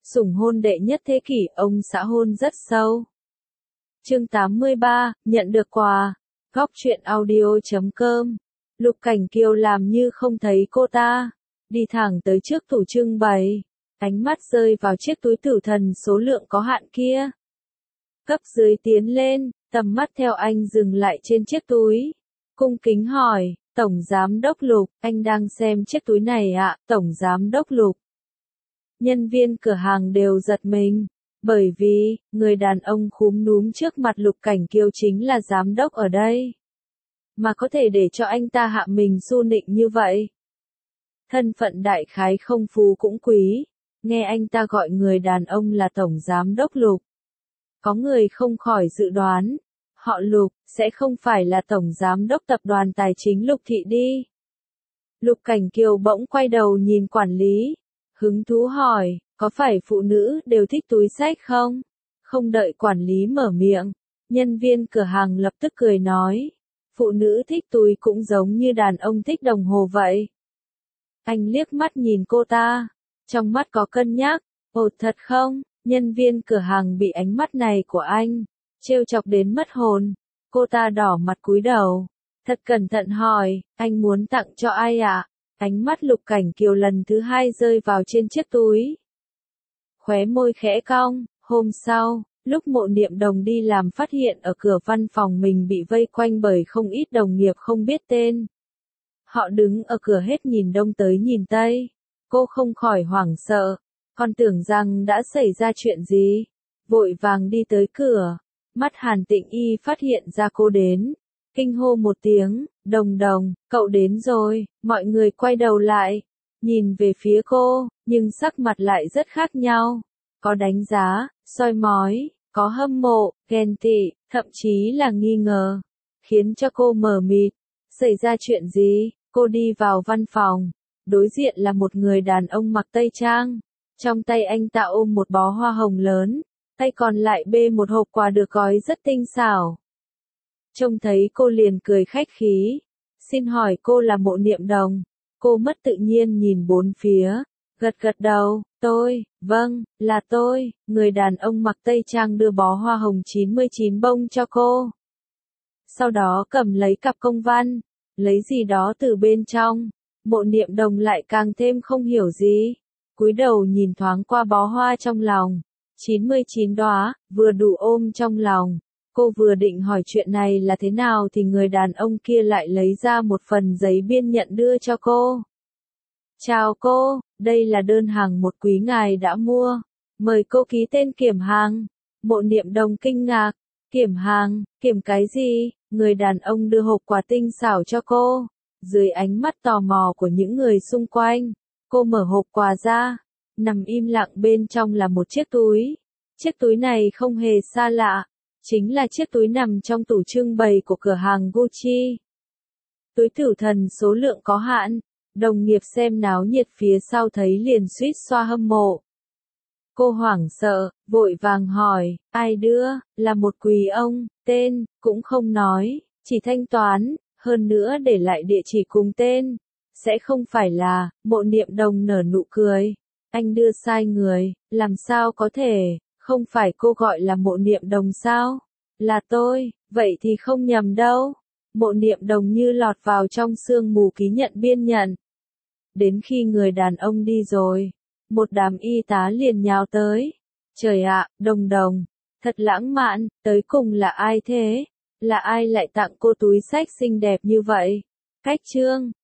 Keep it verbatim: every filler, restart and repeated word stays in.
Sủng hôn đệ nhất thế kỷ, ông xã hôn rất sâu. Chương tám mươi ba, nhận được quà. Góc truyện audio chấm com. Lục Cảnh Kiều làm như không thấy cô ta, đi thẳng tới trước tủ trưng bày, ánh mắt rơi vào chiếc túi tử thần số lượng có hạn kia. Cấp dưới tiến lên, tầm mắt theo anh dừng lại trên chiếc túi. Cung kính hỏi, Tổng Giám Đốc Lục, anh đang xem chiếc túi này ạ, Tổng Giám Đốc Lục. Nhân viên cửa hàng đều giật mình, bởi vì, người đàn ông khúm núm trước mặt Lục Cảnh Kiều chính là giám đốc ở đây. Mà có thể để cho anh ta hạ mình su nịnh như vậy. Thân phận đại khái không phú cũng quý, nghe anh ta gọi người đàn ông là Tổng Giám Đốc Lục. Có người không khỏi dự đoán, họ Lục, sẽ không phải là Tổng Giám Đốc Tập đoàn Tài chính Lục Thị đi. Lục Cảnh Kiều bỗng quay đầu nhìn quản lý, hứng thú hỏi, có phải phụ nữ đều thích túi xách không? Không đợi quản lý mở miệng, nhân viên cửa hàng lập tức cười nói, phụ nữ thích túi cũng giống như đàn ông thích đồng hồ vậy. Anh liếc mắt nhìn cô ta, trong mắt có cân nhắc, ồ thật không? Nhân viên cửa hàng bị ánh mắt này của anh trêu chọc đến mất hồn. Cô ta đỏ mặt cúi đầu, thật cẩn thận hỏi, anh muốn tặng cho ai ạ? À? Ánh mắt Lục Cảnh Kiều lần thứ hai rơi vào trên chiếc túi. Khóe môi khẽ cong, hôm sau, lúc Mộ Niệm Đồng đi làm phát hiện ở cửa văn phòng mình bị vây quanh bởi không ít đồng nghiệp không biết tên. Họ đứng ở cửa hết nhìn đông tới nhìn tây. Cô không khỏi hoảng sợ, còn tưởng rằng đã xảy ra chuyện gì. Vội vàng đi tới cửa, mắt Hàn Tịnh Y phát hiện ra cô đến. Kinh hô một tiếng, Đồng Đồng, cậu đến rồi, mọi người quay đầu lại, nhìn về phía cô, nhưng sắc mặt lại rất khác nhau. Có đánh giá, soi mói, có hâm mộ, ghen tị, thậm chí là nghi ngờ, khiến cho cô mờ mịt. Xảy ra chuyện gì? Cô đi vào văn phòng, đối diện là một người đàn ông mặc tây trang. Trong tay anh ta ôm một bó hoa hồng lớn, tay còn lại bê một hộp quà được gói rất tinh xảo. Trông thấy cô liền cười khách khí, xin hỏi cô là Mộ Niệm Đồng? Cô mất tự nhiên nhìn bốn phía, gật gật đầu, tôi, vâng, là tôi. Người đàn ông mặc tây trang đưa bó hoa hồng chín mươi chín bông cho cô. Sau đó cầm lấy cặp công văn, lấy gì đó từ bên trong. Mộ Niệm Đồng lại càng thêm không hiểu gì, cúi đầu nhìn thoáng qua bó hoa trong lòng, chín mươi chín đóa, vừa đủ ôm trong lòng. Cô vừa định hỏi chuyện này là thế nào thì người đàn ông kia lại lấy ra một phần giấy biên nhận đưa cho cô. Chào cô, đây là đơn hàng một quý ngài đã mua, mời cô ký tên kiểm hàng. Mộ Niệm Đồng kinh ngạc, kiểm hàng, kiểm cái gì? Người đàn ông đưa hộp quà tinh xảo cho cô. Dưới ánh mắt tò mò của những người xung quanh, cô mở hộp quà ra, nằm im lặng bên trong là một chiếc túi. Chiếc túi này không hề xa lạ, chính là chiếc túi nằm trong tủ trưng bày của cửa hàng Gucci. Túi tử thần số lượng có hạn, đồng nghiệp xem náo nhiệt phía sau thấy liền suýt xoa hâm mộ. Cô hoảng sợ, vội vàng hỏi, ai đưa? Là một quý ông, tên, cũng không nói, chỉ thanh toán, hơn nữa để lại địa chỉ cùng tên. Sẽ không phải là, Mộ Niệm Đồng nở nụ cười. Anh đưa sai người, làm sao có thể, không phải cô gọi là Mộ Niệm Đồng sao? Là tôi, vậy thì không nhầm đâu. Mộ Niệm Đồng như lọt vào trong sương mù ký nhận biên nhận. Đến khi người đàn ông đi rồi, một đám y tá liền nhào tới. Trời ạ, Đồng Đồng, thật lãng mạn, tới cùng là ai thế? Là ai lại tặng cô túi xách xinh đẹp như vậy? Cách trương,